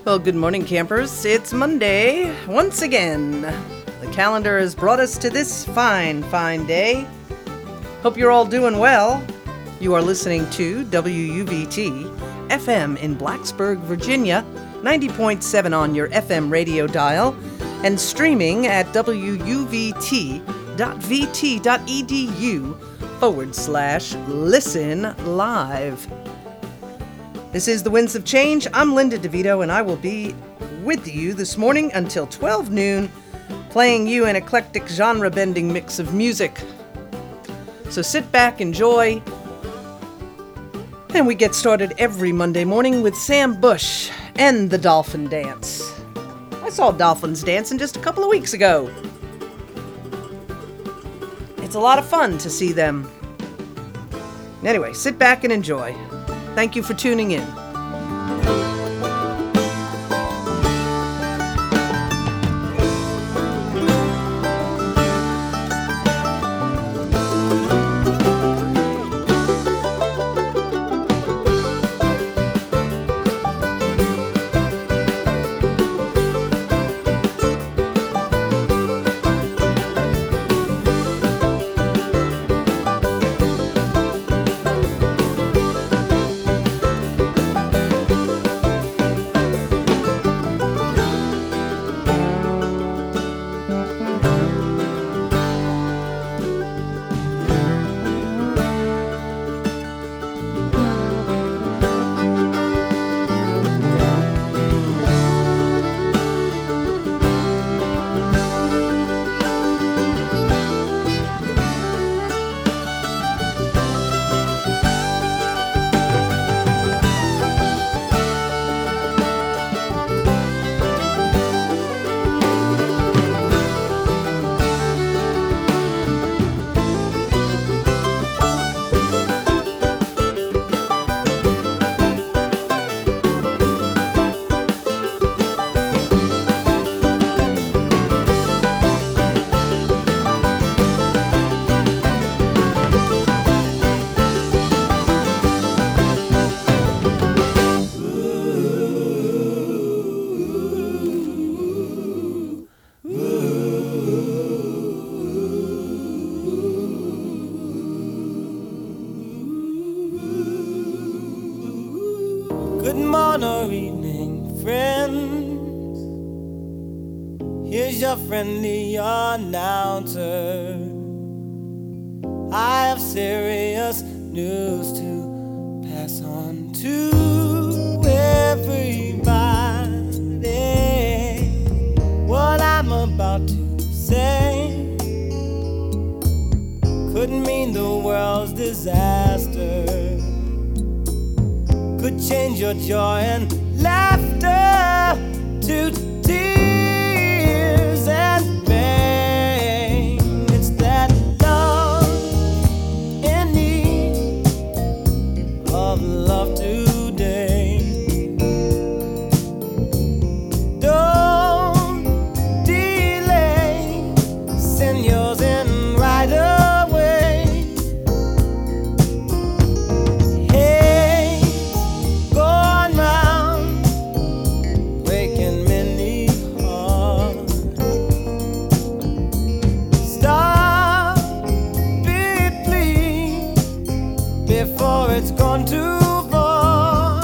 Well, good morning, campers. It's Monday once again. The calendar has brought us to this fine day. Hope you're all doing well. You are listening to WUVT FM in Blacksburg, Virginia, 90.7 on your FM radio dial, and streaming at wuvt.vt.edu/listen live. This is The Winds of Change. I'm Linda DeVito, and I will be with you this morning until 12 noon, playing you an eclectic genre-bending mix of music. So sit back, enjoy, and we get started every Monday morning with Sam Bush and the Dolphin Dance. I saw dolphins dancing just a couple of weeks ago. It's a lot of fun to see them. Anyway, sit back and enjoy. Thank you for tuning in. Friendly announcer, I have serious news to pass on to everybody. What I'm about to say could mean the world's disaster, could change your joy and laughter to tears and pain. It's that love in need of love today. Don't delay, send yours in right away. Hey, go on round, breaking many hearts. Stop it, please, before it's gone too far.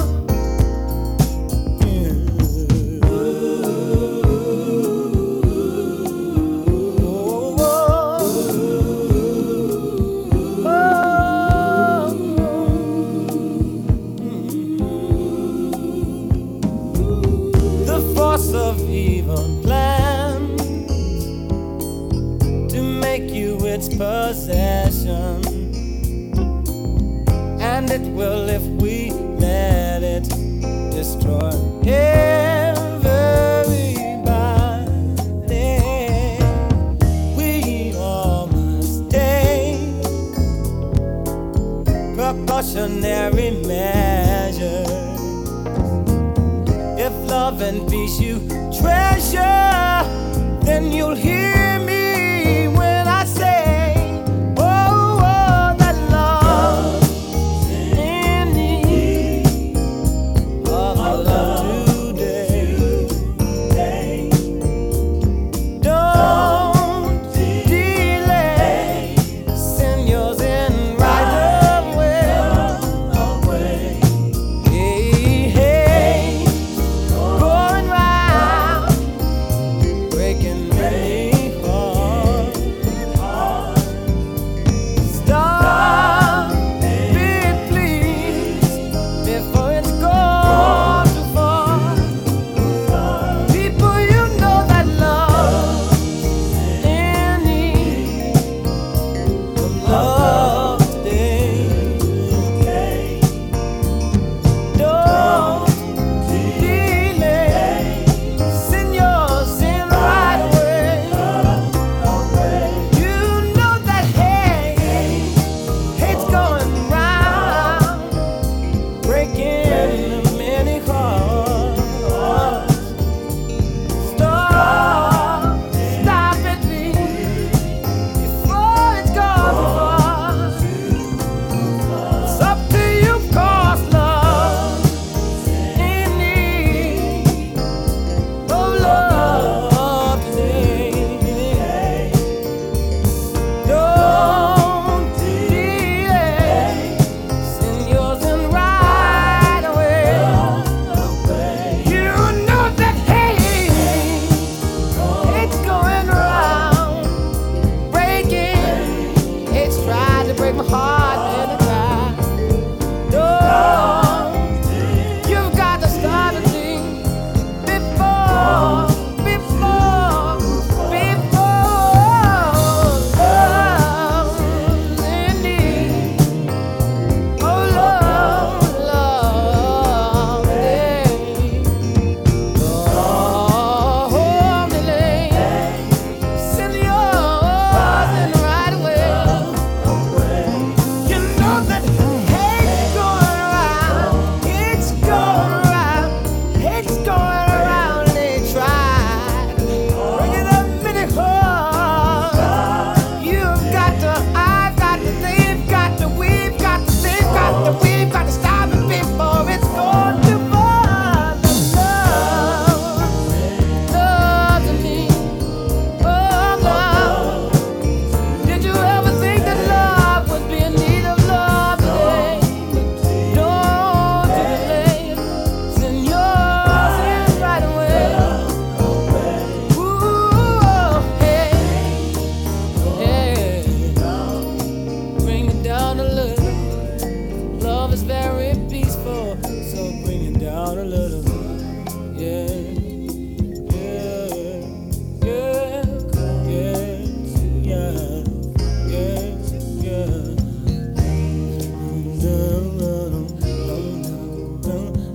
The force of evil plans to make you its possession, and it will if we let it destroy everybody. We all must take precautionary measures. If love and peace you treasure, then you'll hear me when I say, oh, oh, that love in need of love today.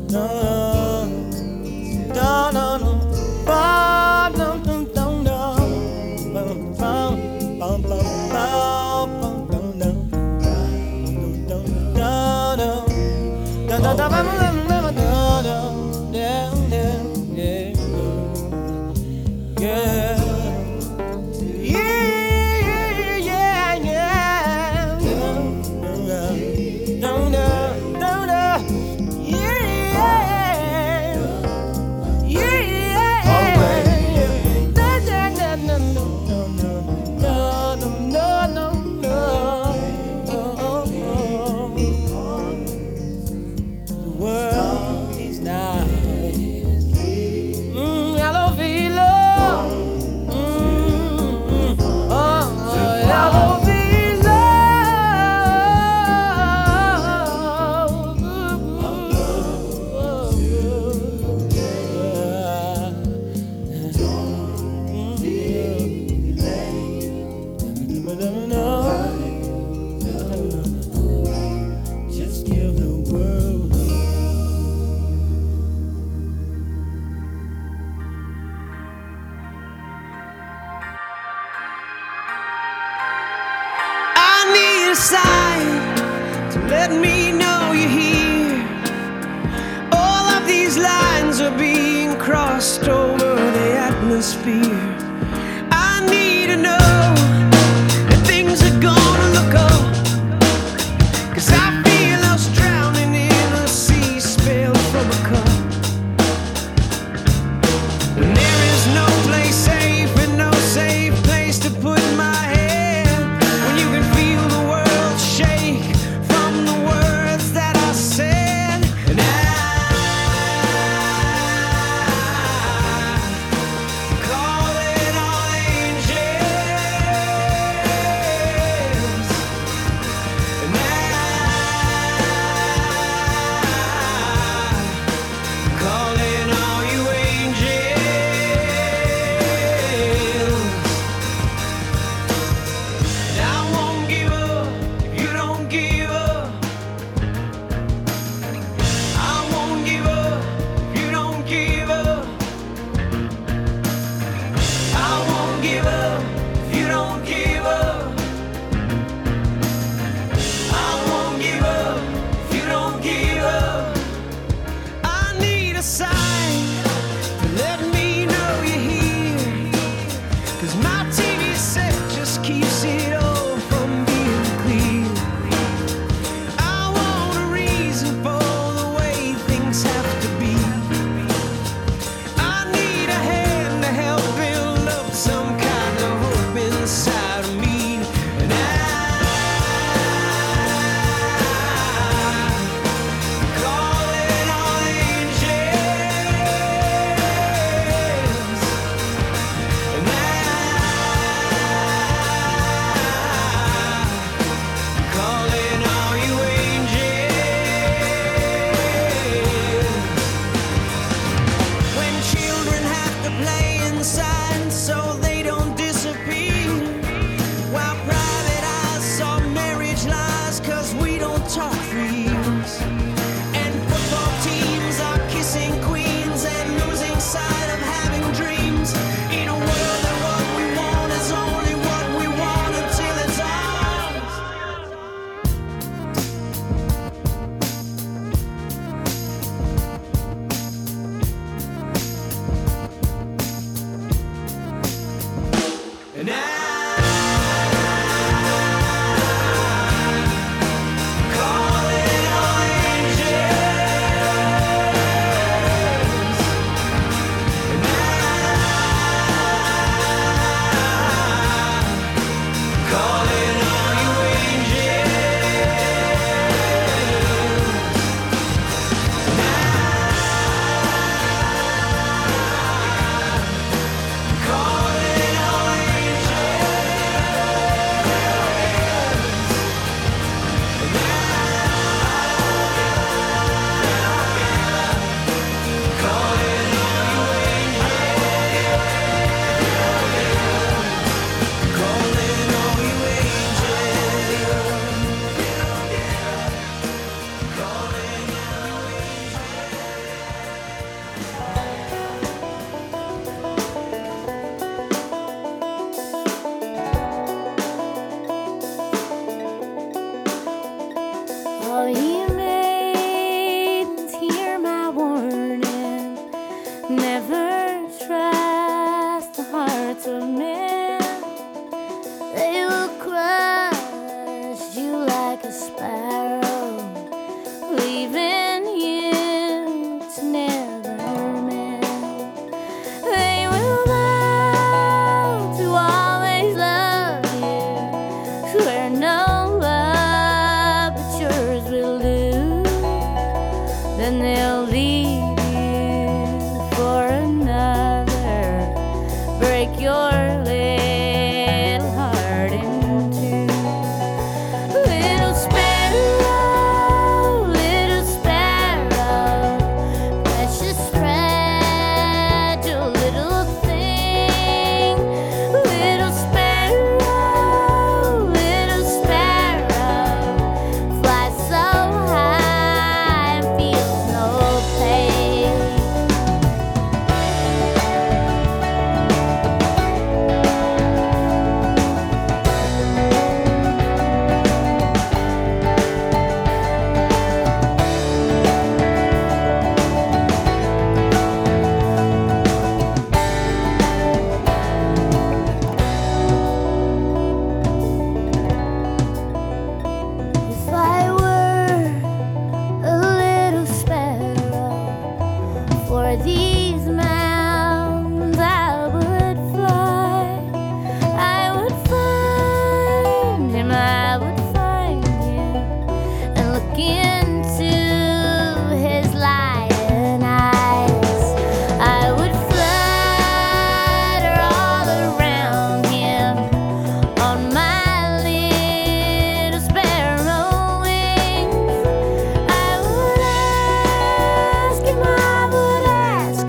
A sign to let me know you're here. All of these lines are being crossed over the atmosphere. I need to know that things are gonna look up, 'cause I feel us drowning in a sea spilled from a cup. When there is no place safe and no safe place to put my head, when you can feel the world shake from the words that I said, and call it all angels, and call it all you angels. And I won't give up if you don't give up. I won't give up if you don't give up. I won't give up if you don't give up. I won't give up if you don't give up. I need a sign to let me know you're here, 'cause my TV set just keeps it all from being clear. I want a reason for the way things have to be. I need a hand to help build up some kind of hope inside of me. And call it all angels. I'll leave you for another. Break your little heart in two. Little sparrow, precious fragile little thing. Little sparrow, fly so high and feels no pain. If I were a little sparrow, for these mountains I would fly. I would find him, and look into his lion eyes. I would flutter all around him on my little sparrow wings. I would ask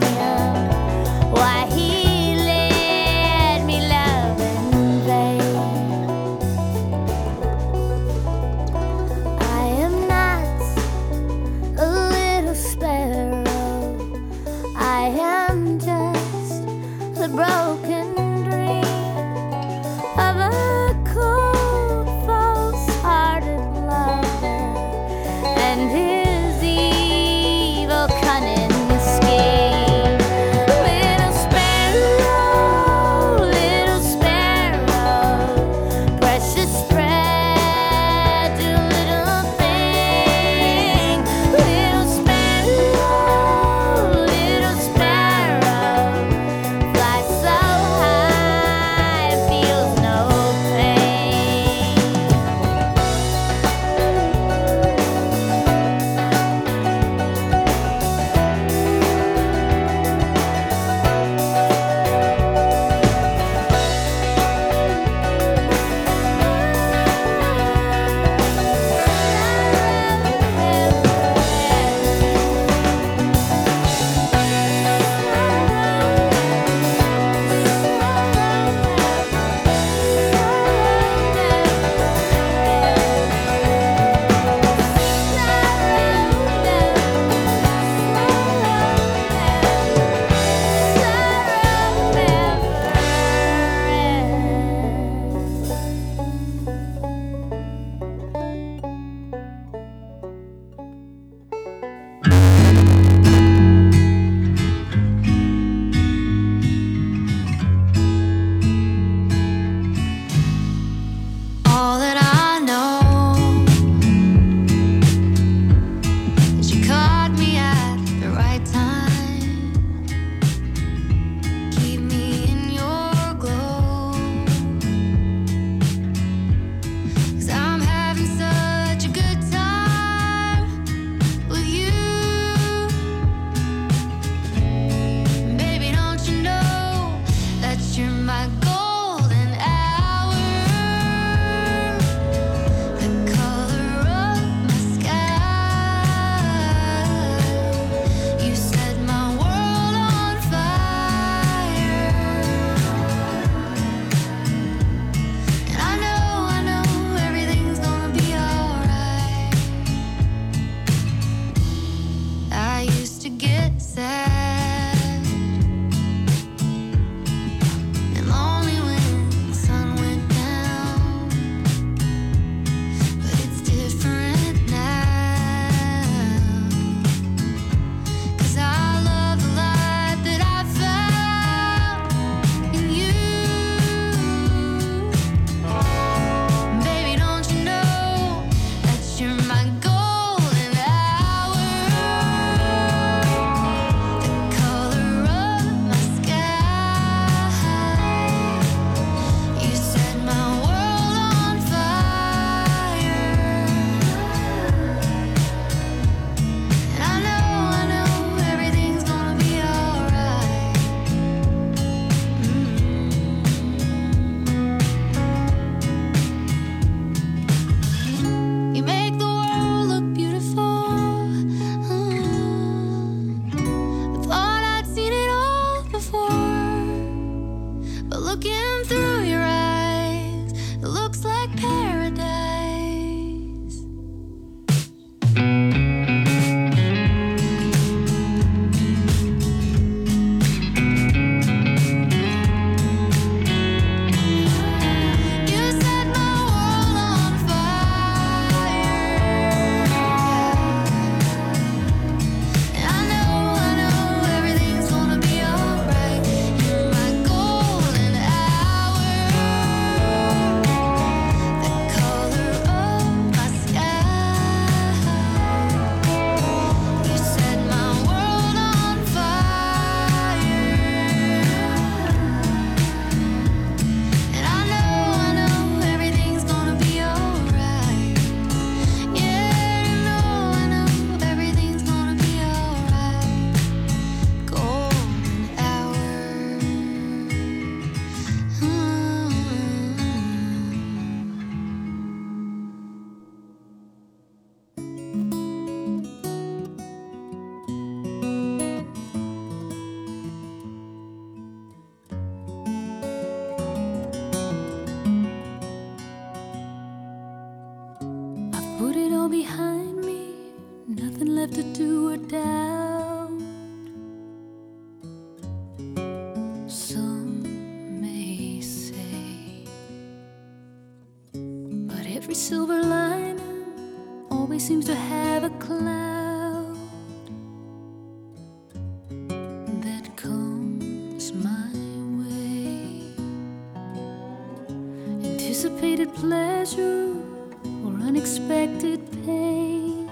silver lining always seems to have a cloud that comes my way. Anticipated pleasure or unexpected pain.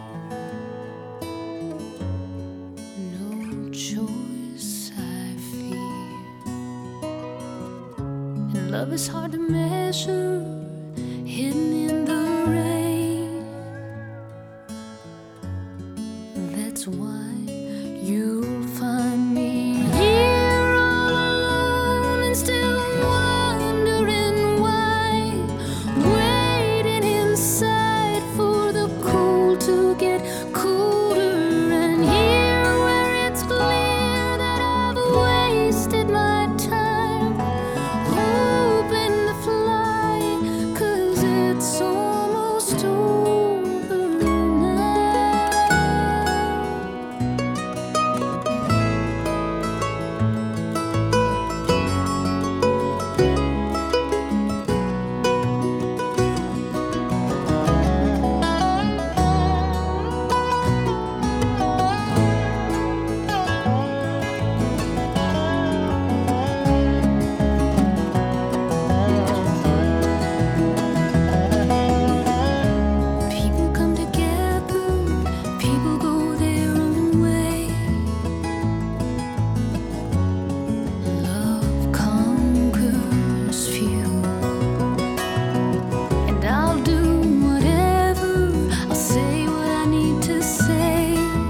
No choice I fear. And love is hard to measure, hidden in the rain. That's why you'll find me here all alone and still wondering why, waiting inside for the cold to get cooler. And here where it's clear that I've wasted my time hoping to fly, 'cause it's almost over now. People come together, people go their own way. Love conquers few, and I'll do whatever, I'll say what I need to say,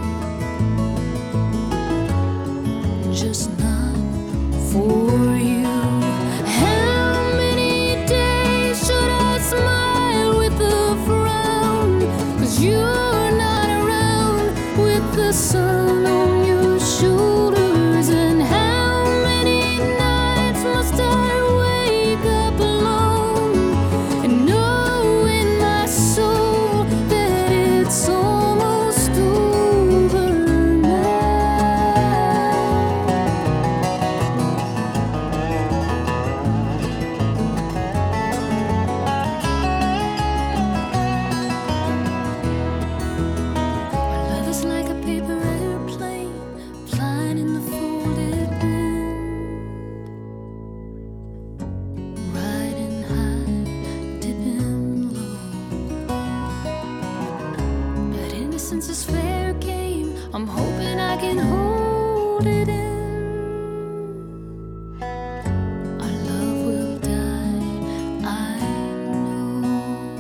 just not for you. How many days should I smile with a frown? 'Cause you're not around with the sun on your shoulders. And how many nights must I wake up alone and know in my soul that it's almost over now? Love is like a paper airplane flying in the folded wind, riding high, dipping low. But innocence is fair game. I'm hoping I can hold it in. Our love will die, I know.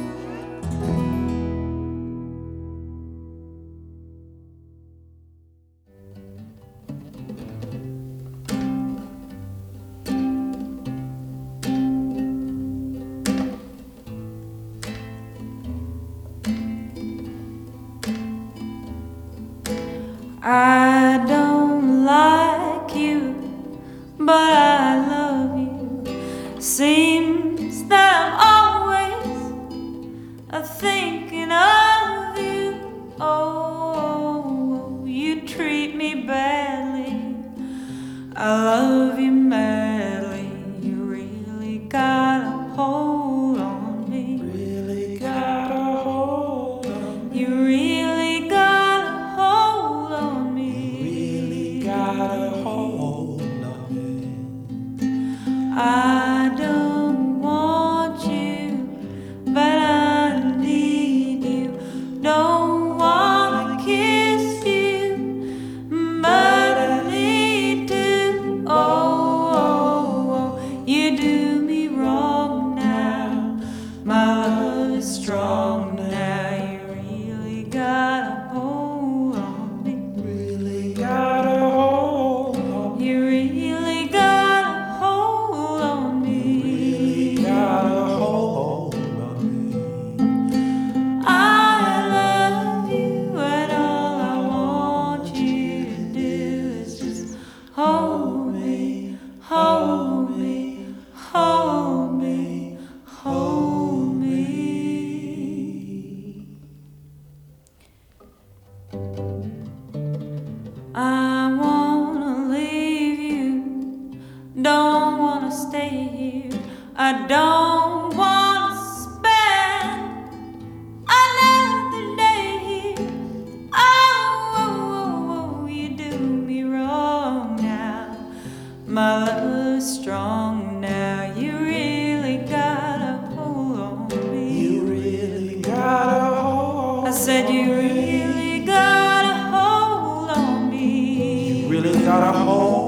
I don't like you, but I love you. Seems that I'm always thinking of you. Oh, you treat me badly, I love you madly. You really got a hold on me. Really got a hold on me. You really got a hold on me. Really got a hold on me. I don't want you, but I need you. Don't wanna kiss you, but I need to. Oh, oh, oh, you do me wrong now. My love is strong now. You really got a hold on me. Really got a hold on me. You really got a hold on me. Really got a hold on me. I love you, and all I want you to do is just hold me, hold me, hold me, hold me. I wanna leave you, don't wanna stay here. I don't wanna spend My love's strong now. You really got a hold on me. You really got a hold. I said you really got a hold on me. You really got a hold.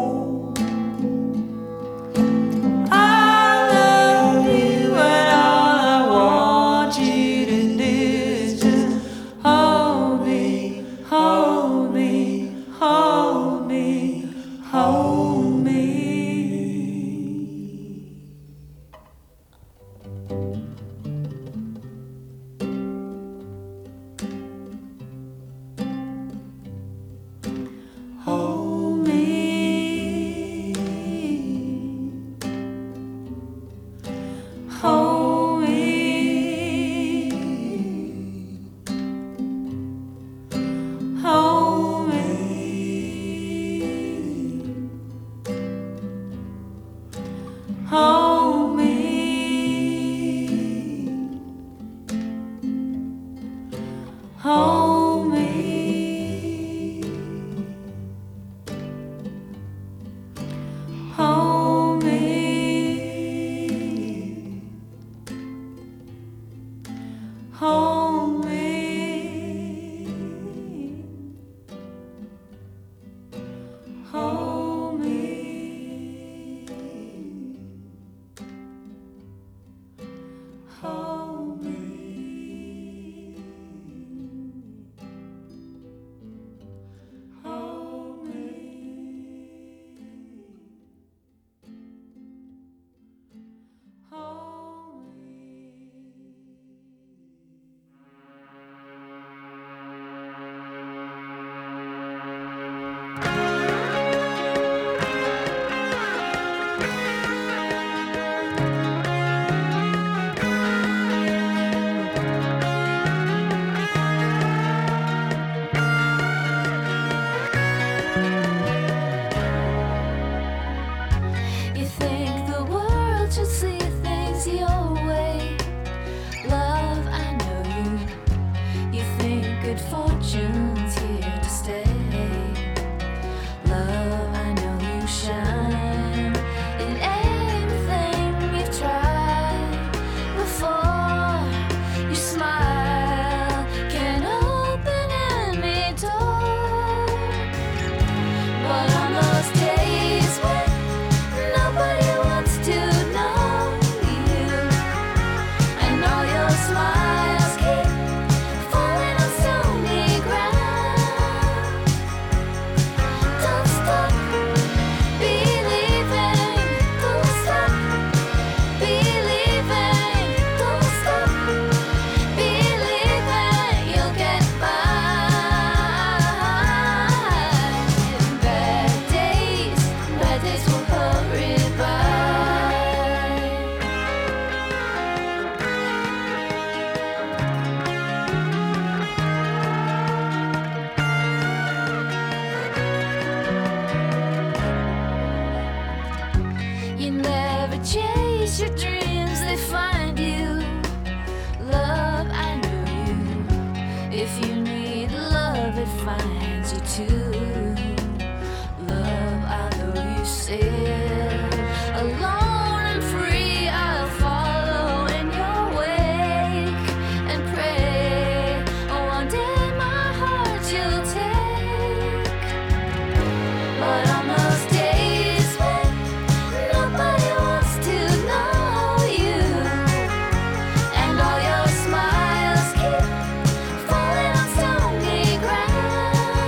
Falling on stony ground.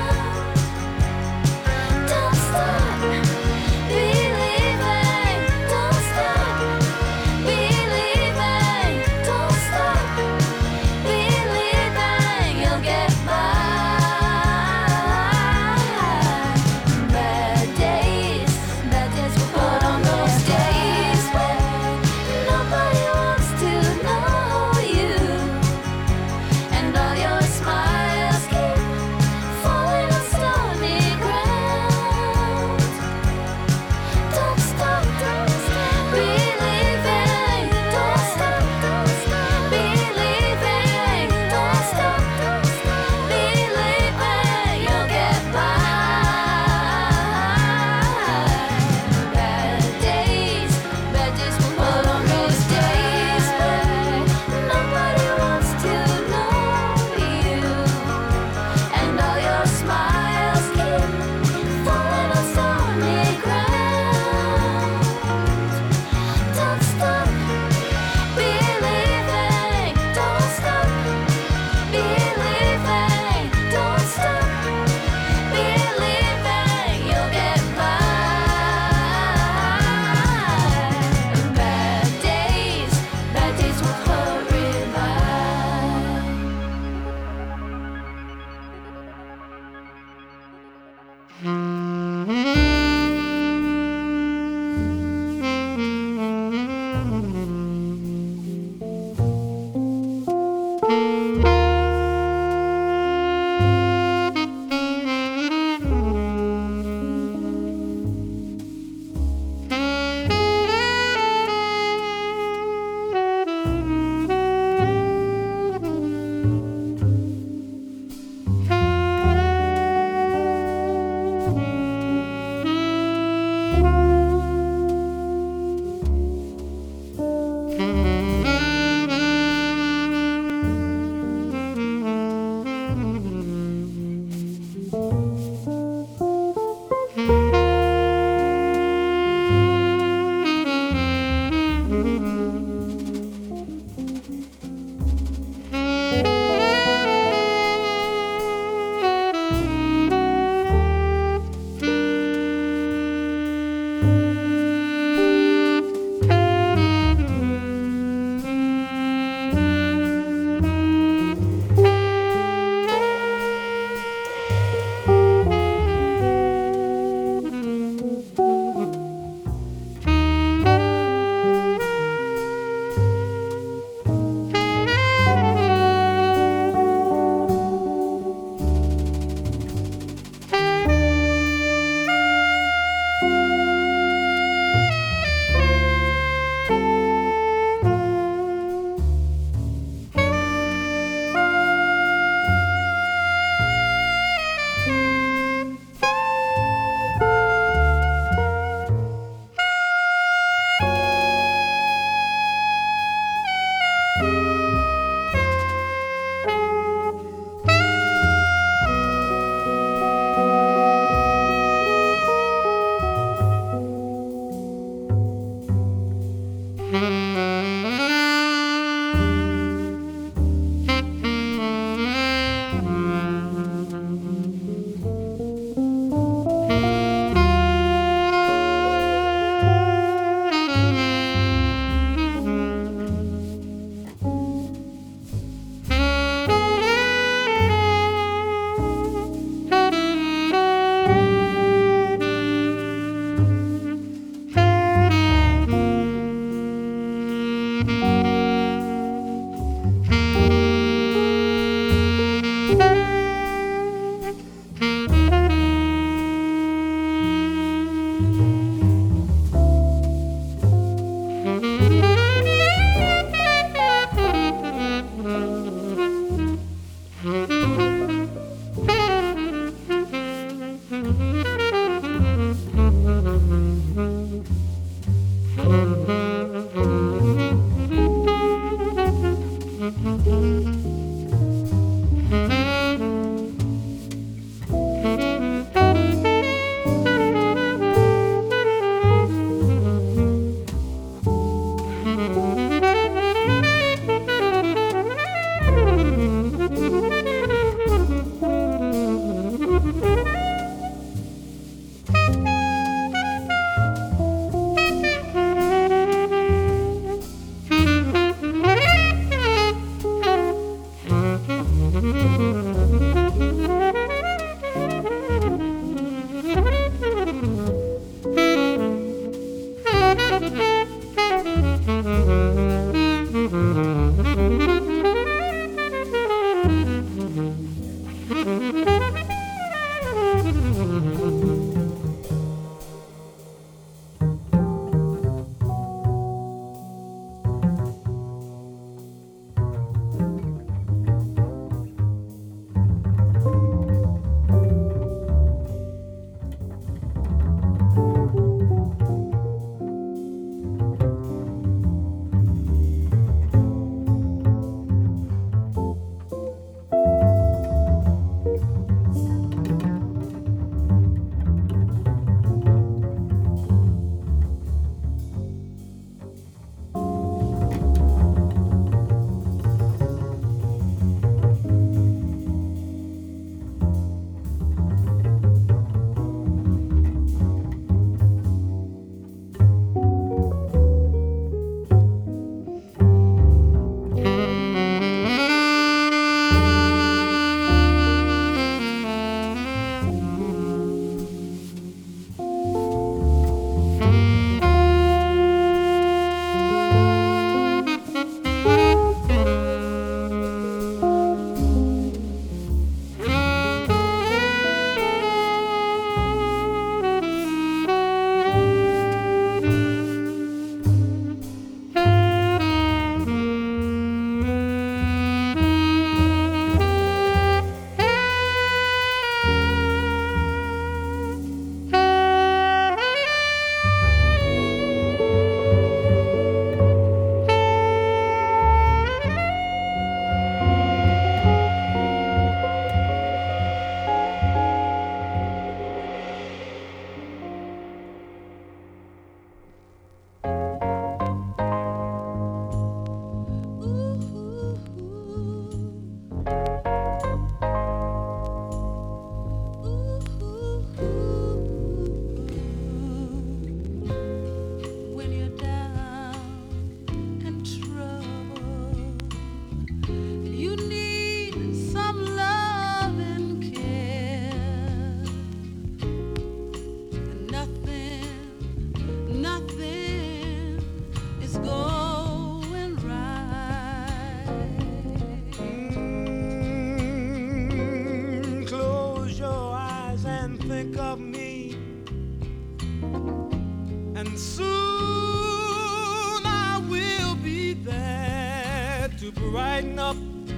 brighten up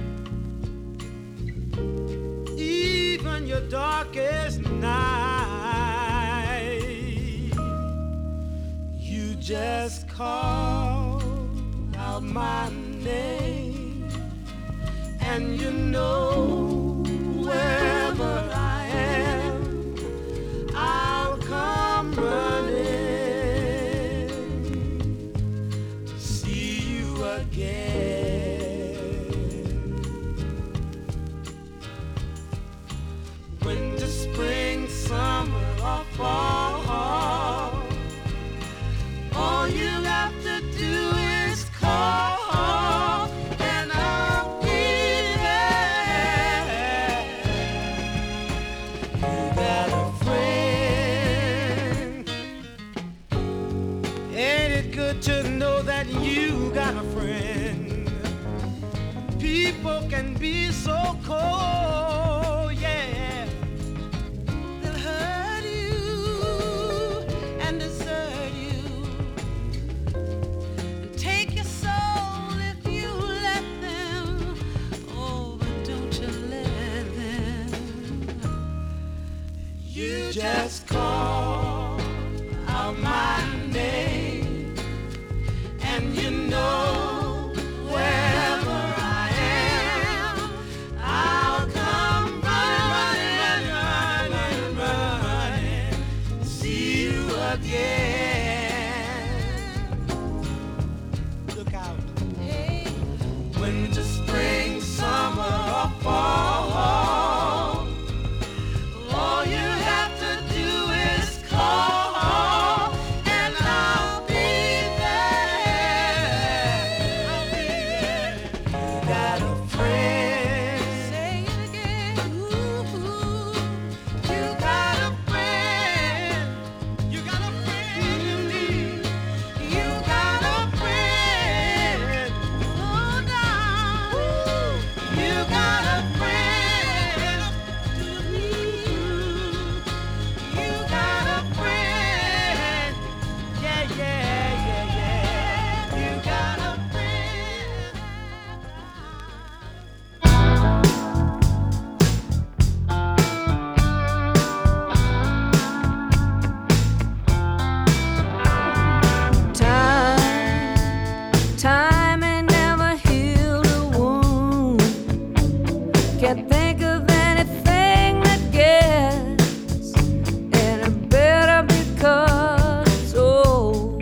even your darkest night. You just call out my name, and you know wherever I am, I'll come running to see you again. Winter, spring, summer, or fall, all you have to do is call, and I'll be there. You got a friend. Ain't it good to know that you got a friend? People can be so cold, yeah. They'll hurt you and desert you and take your soul if you let them. Oh, but don't you let them. You just call out my name, and you know wherever I am, I'll come running, running, running, running, see you again. Look out. Hey. Winter, spring, summer, or fall, all you have to do is call, and I'll be there. I'll be there. You got a friend. Say it again. Ooh, you got a friend. You got a friend in me. You got a friend. Oh, now. You got a friend. Do me. You got a friend. Yeah, yeah, yeah, yeah. You got a friend. Time ain't never healed a wound. Can't think of anything that gets any better because it's old.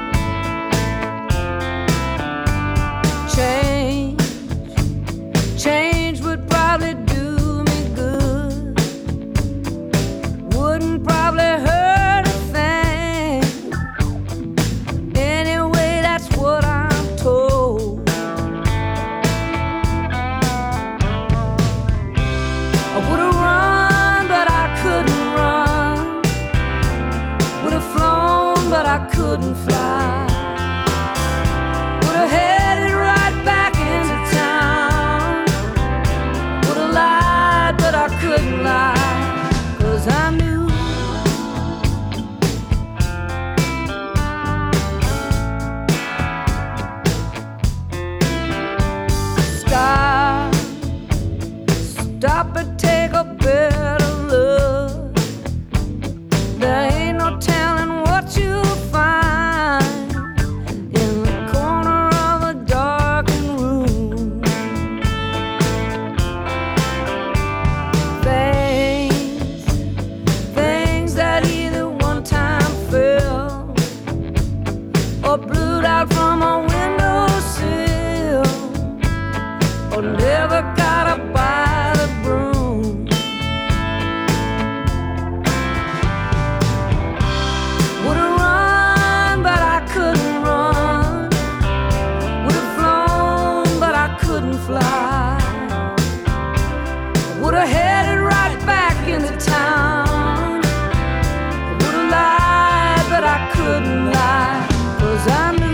Change would probably do me good. Wouldn't probably hurt a thing. Anyway, that's what I'm told. I would've run, but I couldn't run. Would've flown, but I couldn't fly. Would've headed right back into town. Would've lied, but I couldn't lie. 'Cause I knew stop and take a better look. There ain't no telling what you'll find in the corner of a darkened room. Things that either one time fell or blew out from a windowsill, or never got up by the broom. Would've run, but I couldn't run. Would've flown, but I couldn't fly. Would've headed right back into town. Would've lied, but I couldn't lie. 'Cause I knew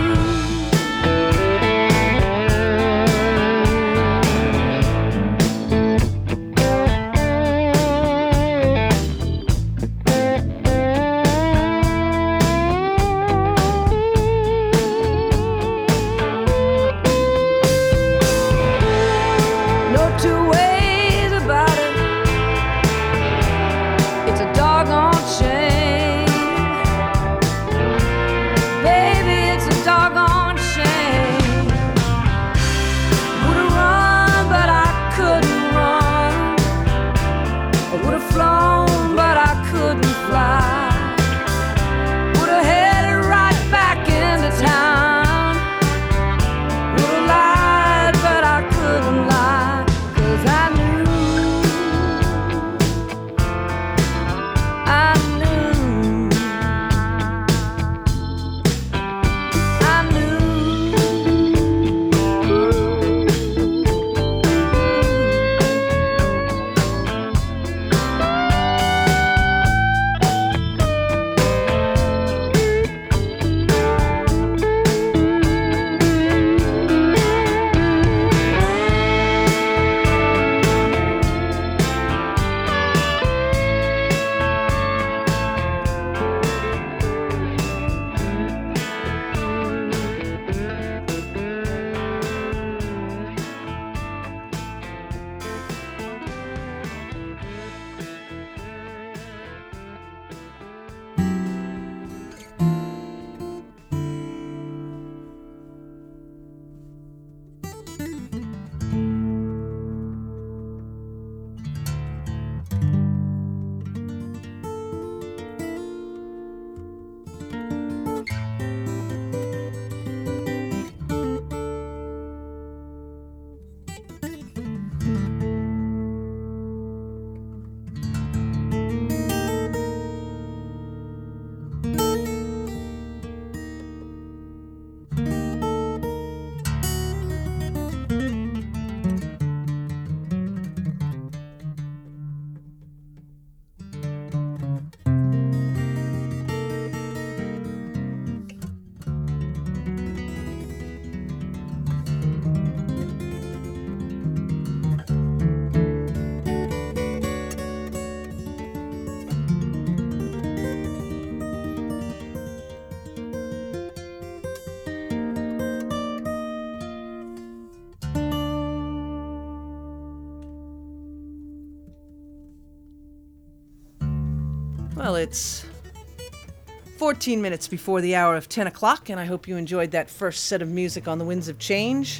Well, it's 14 minutes before the hour of 10 o'clock, and I hope you enjoyed that first set of music on the Winds of Change.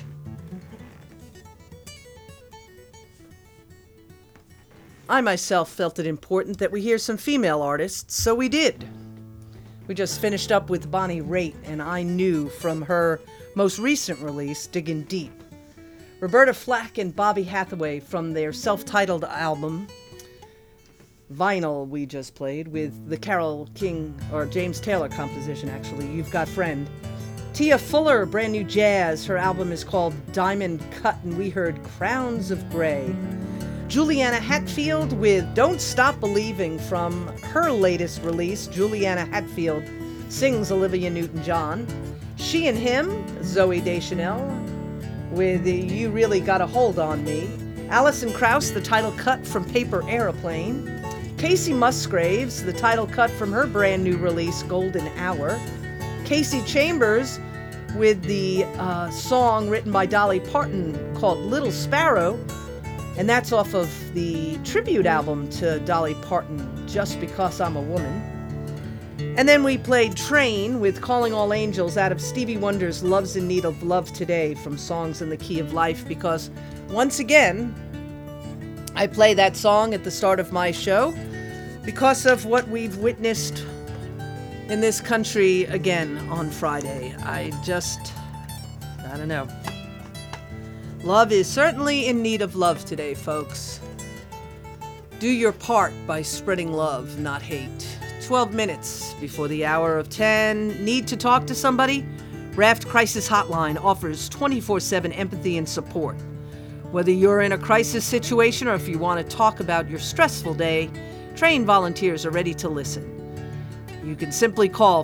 I myself felt it important that we hear some female artists, so we did. We just finished up with Bonnie Raitt, and I Knew from her most recent release, Diggin' Deep. Roberta Flack and Bobby Hathaway from their self-titled album, Vinyl, we just played with the Carole King, or James Taylor composition actually, You've Got Friend. Tia Fuller, brand new jazz. Her album is called Diamond Cut, and we heard Crowns of Grey. Juliana Hatfield with Don't Stop Believing from her latest release. Juliana Hatfield sings Olivia Newton-John. She and Him, Zooey Deschanel, with You Really Got a Hold on Me. Alison Krauss, the title cut from Paper Aeroplane. Casey Musgraves, the title cut from her brand new release, Golden Hour. Casey Chambers with the song written by Dolly Parton called Little Sparrow. And that's off of the tribute album to Dolly Parton, Just Because I'm a Woman. And then we played Train with Calling All Angels out of Stevie Wonder's Love's in Need of Love Today from Songs in the Key of Life, because once again, I play that song at the start of my show because of what we've witnessed in this country again on Friday. I don't know. Love is certainly in need of love today, folks. Do your part by spreading love, not hate. 12 minutes before the hour of 10. Need to talk to somebody? Raft Crisis Hotline offers 24/7 empathy and support. Whether you're in a crisis situation or if you want to talk about your stressful day, trained volunteers are ready to listen. You can simply call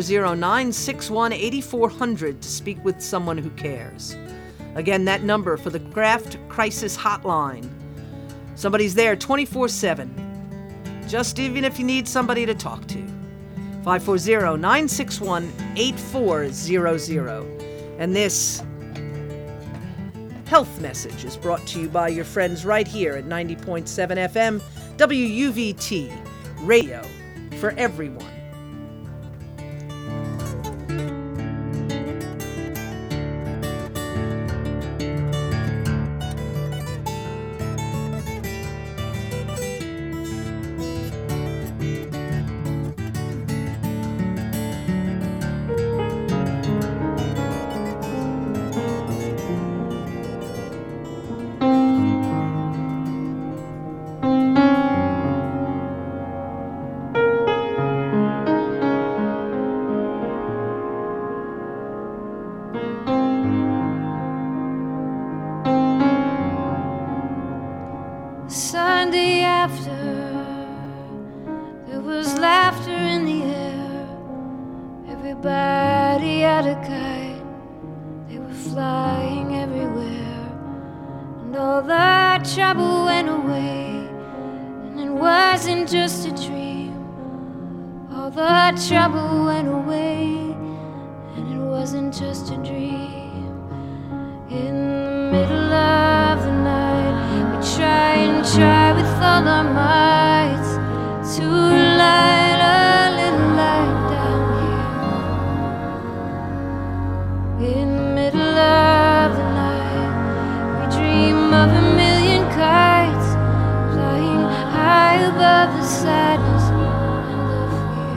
540-961-8400 to speak with someone who cares. Again, that number for the Raft Crisis Hotline. Somebody's there 24/7. Just even if you need somebody to talk to. 540-961-8400. And this health message is brought to you by your friends right here at 90.7 FM, WUVT, radio for everyone. Sunday after, there was laughter in the air. Everybody had a kite, they were flying everywhere. And all that trouble went away, and it wasn't just a dream. All the trouble went away, and it wasn't just a dream. In the middle of the night, we try and try with all our mights to light a little light down here. In the middle of the night, we dream of a million kites flying high above the sadness and the fear.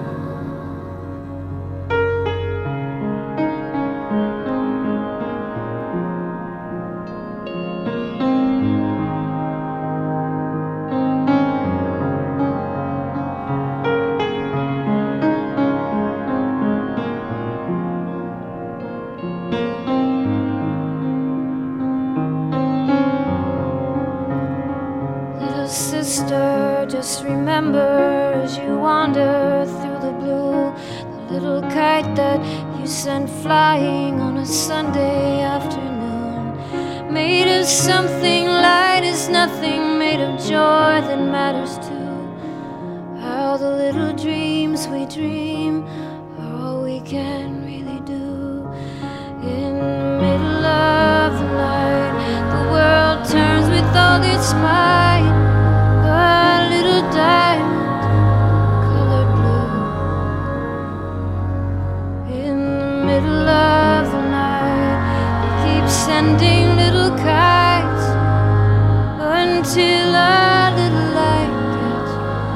Just remember as you wander through the blue, the little kite that you sent flying on a Sunday afternoon, made of something light as nothing, made of joy that matters too. How the little dreams we dream are all we can really do. In the middle of the night, the world turns with all its might. A little diamond middle of the night. Keep sending little kites until a little light gets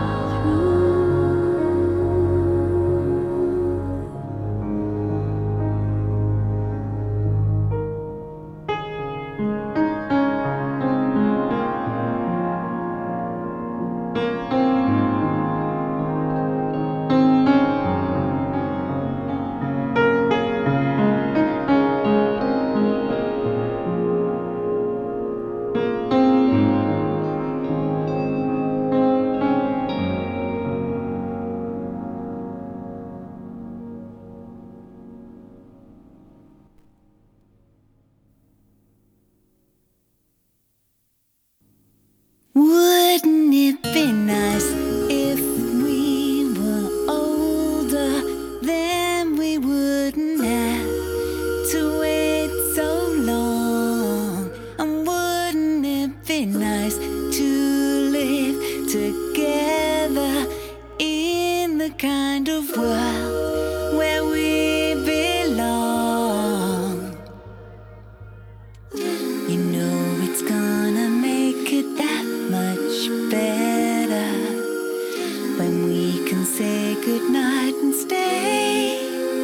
Wouldn't it be nice if we were older? Then we wouldn't have to wait so long. And wouldn't it be nice to live together in the kind of world where we belong? You know it's gonna make it that much better when we can say goodnight and stay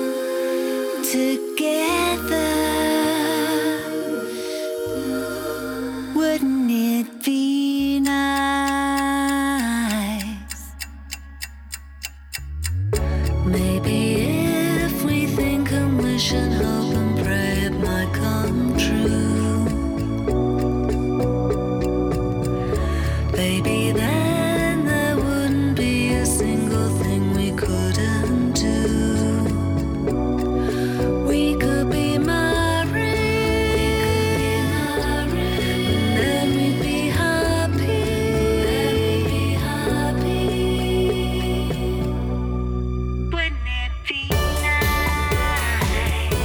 together. Wouldn't it be nice? Maybe if we think and wish and hope and pray it might come true. Baby, then there wouldn't be a single thing we couldn't do. We could be married, and then we'd be happy. Wouldn't it be nice?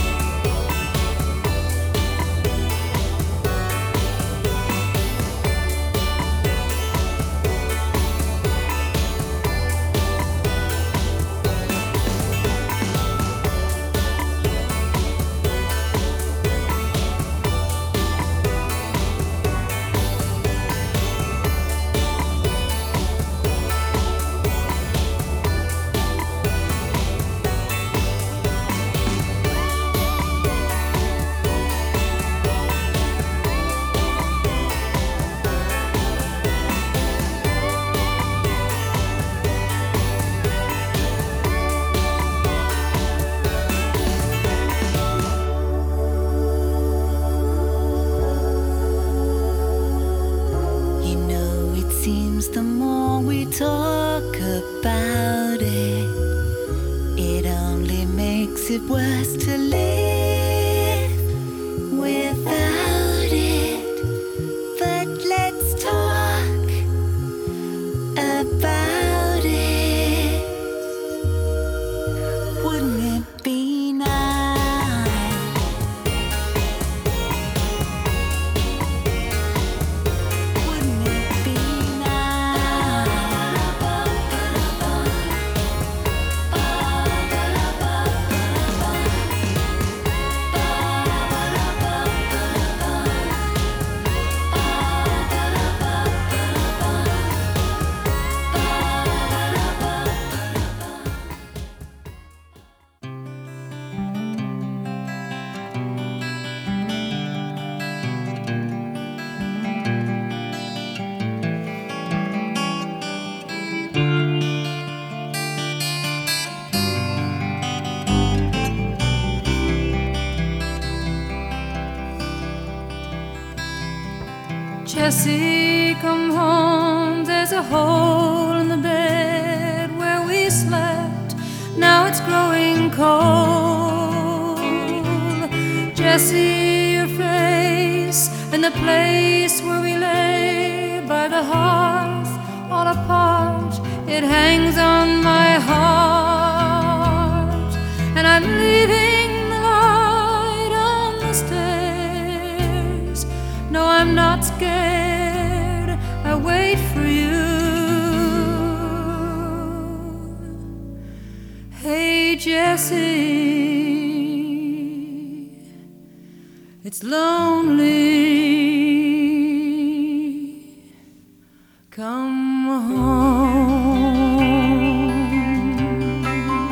You know, it seems the more we talk about it, it only makes it worse to live without it. But let's talk about it. Wouldn't it be nice? Wouldn't it be Jessie, come home. There's a hole in the bed where we slept. Now it's growing cold. Jessie, your face in the place where we lay by the hearth, all apart. It hangs on my heart, and I'm leaving the light on the stairs. No, I'm not scared. I wait for you. Hey, Jessie. It's lonely. Come home.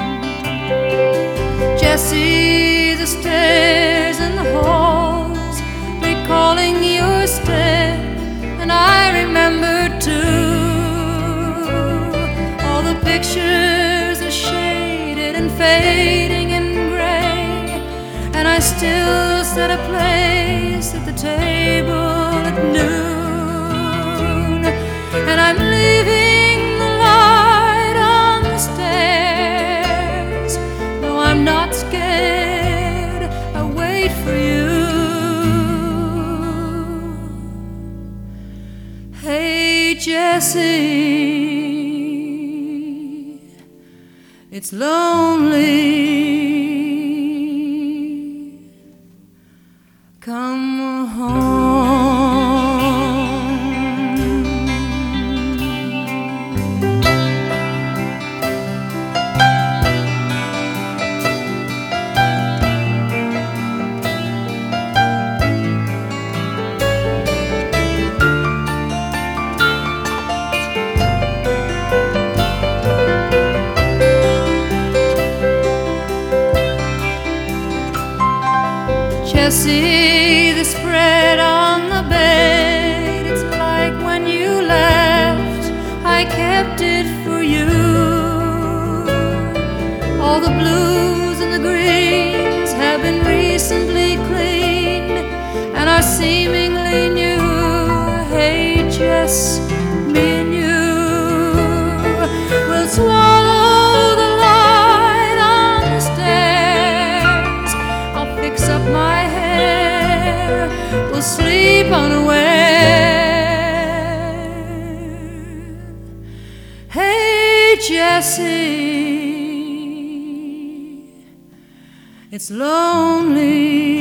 Jessie, the stairs and the halls, recalling your step, and I remember too. All the pictures are shaded and fading in gray, and I still set a place at the table at noon. And I'm leaving the light on the stairs. No, I'm not scared. I wait for you. Hey, Jessie, it's lonely. Come home. Jessie, the spread on the bed, it's like when you left, I kept it for you. All the blues and the greens have been recently cleaned and are seemingly new. Hey, Jess, me and you will swallow the light on the stairs. I'll fix up my hair, we'll sleep unaware. Hey, Jessie, it's lonely.